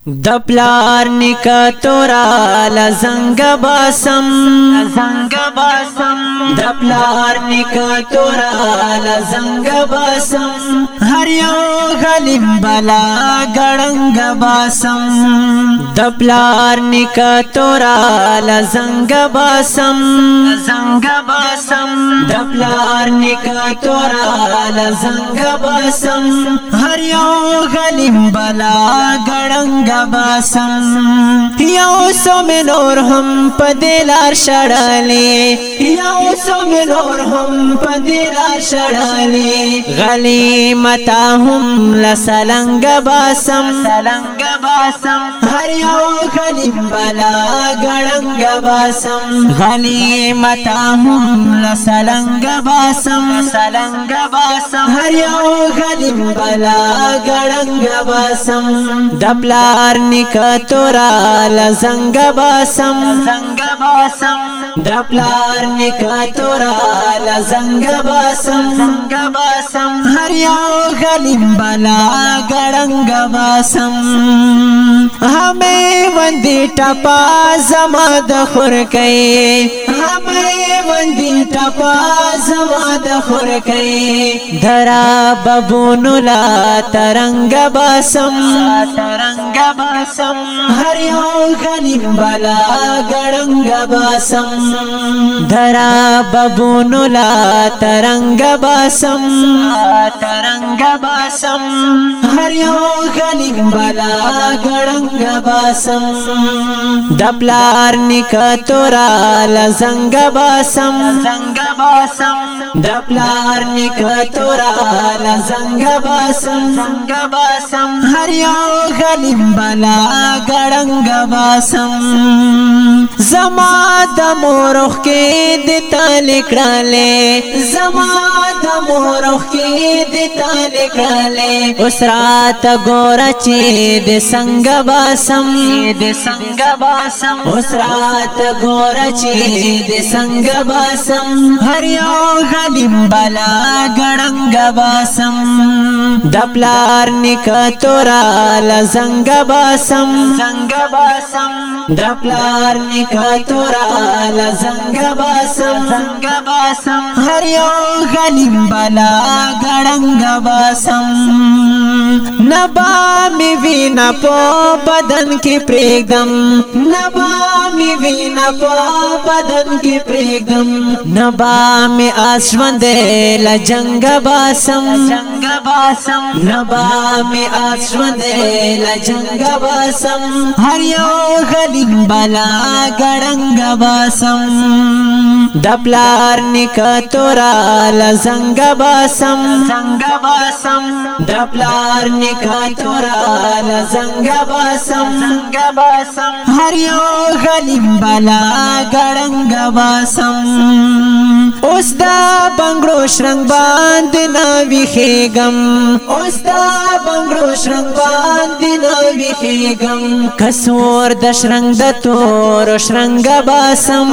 د پلار نکا تورا لزنګ باسم د پلار نکا تورا لزنګ باسم هر یو غلیم بلا ګړنګ باسم د پلار نکا تورا لزنګ باسم د پلار نکا تورا لزنګ باسم هر یو غلیم بلا ګړنګ باسم یو سو نور هم پدلار شړلې یو سو نور هم پدلار شړلې غلیمت هم لسلنګ باسم هر یو غلیم بلا ګړنګ باسم غلیمت هم لسلنګ باسم هر یو غلیم بلا ګړنګ باسم د پلار نکا تورا لزنګ باسم د پلار نکا تورا لزنګ باسم هر یو غلیم بلا ګړنګ باسم همې وندې ټپا زما د خورکې همې وندې ټپا زما د خورکې درا ببونو لا ترنګ باسم هر یو غلیم بلا ګړنګ باسم درا ببونو لا ترنګ باسم هر یو غلیم بلا ګړنګ باسم د پلار نکا تورا لزنګ باسم د پلار نکا تورا لزنګ باسم هر یو غلیم بلا ګړنګ باسم زما د مورخ کې د تلکړلې زما د مورخ کې د تلکړلې اوس رات ګور چې د څنګه باسم اوس رات ګور چې د څنګه باسم هر یو غلیم بلا ګړنګ باسم د پلار نکا تورا لزنګ باسم د پلار نکا تورا لزنګ باسم هر یو غلیم بلا ګړنګ باسم نبا می وینا په بدن کې پرېږدم نبا می وینا په بدن کې پرېږدم نبا می آسوندې لجنګ باسم نبا می آسوندې لجنګ باسم هر یو غلیم بلا ګړنګ باسم د پلار نکا تورا لزنګ باسم د پلار نکا تورا لزنګ باسم هر یو غلیم بلا ګړنګ باسم اوس دا بنگړو شرنګ باندې نا ویخېږم اوس دا بنگړو شرنګ باندې نا ویخېږم کسور د شرنګ د تور شرنګ باسم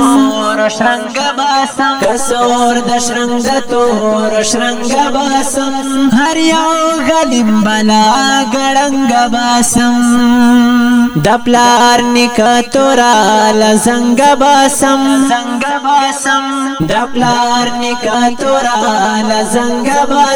کسور د شرنګ د تور شرنګ باسم هر یو غلیم بلا ګړنګ باسم د پلار نکا تورا لزنګ باسم د پلار نکا تورا لزنګ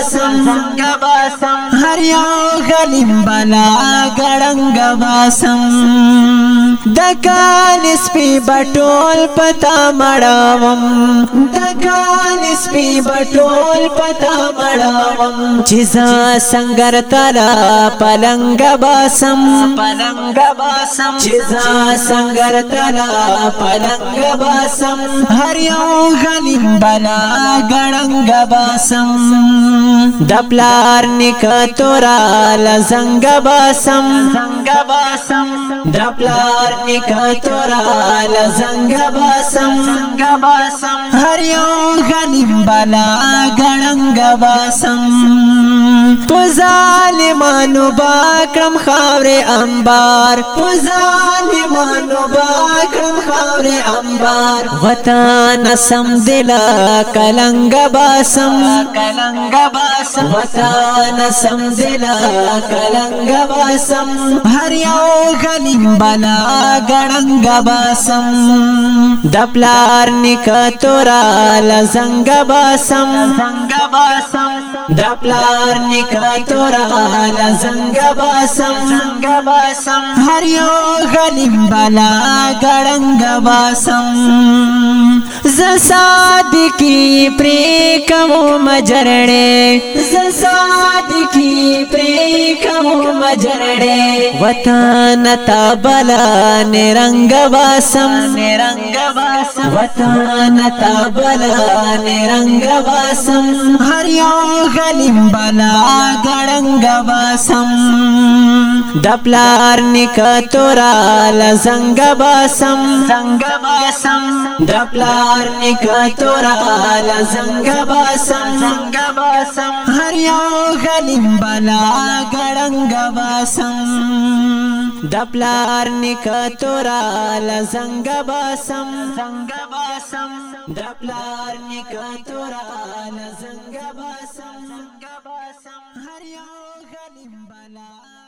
باسم هر یو غلیم بلا ګړنګ باسم د کال سپي بټول پتا مړاوم د کال سپي بټول پتا مړاوم چې ز سنگر تلا پلنګ باسم چې ز سنگر تلا پلنګ باسم هر یو غلیم بلا ګړنګ باسم د پلار نکا تورا لزنګ باسم د پلار پلار نکتورا لزنگ باسم هر یو غنیم بلا گڑنگ باسم پو ظالمانو باکرم خاور انبار پو ظالمانو باکرم خاور انبار وطن سم دلا کلنگ باسم وطن سم دلا کلنگ باسم هر یو غنیم بلا گڑنگ باسم دپلار نکتورا لزنگ باسم دپلار نکتورا لزنگ باسم هر یو غنیم بلا گڑنگ باسم ز صادقی پری کمو مجرڑے وطن تابلا نرنگ باسم وطن تابلا نرنگ باسم هر یو غنیم بلا گڑنگ باسم دپلار نکتورا لزنگ باسم دپلار نکتورا لزنگ باسم هر یو غنیم بلا گڑنگ باسم دپلار نکتورا لزنگ باسم دپلار نکتورا لزنگ باسم هر یو غنیم بلا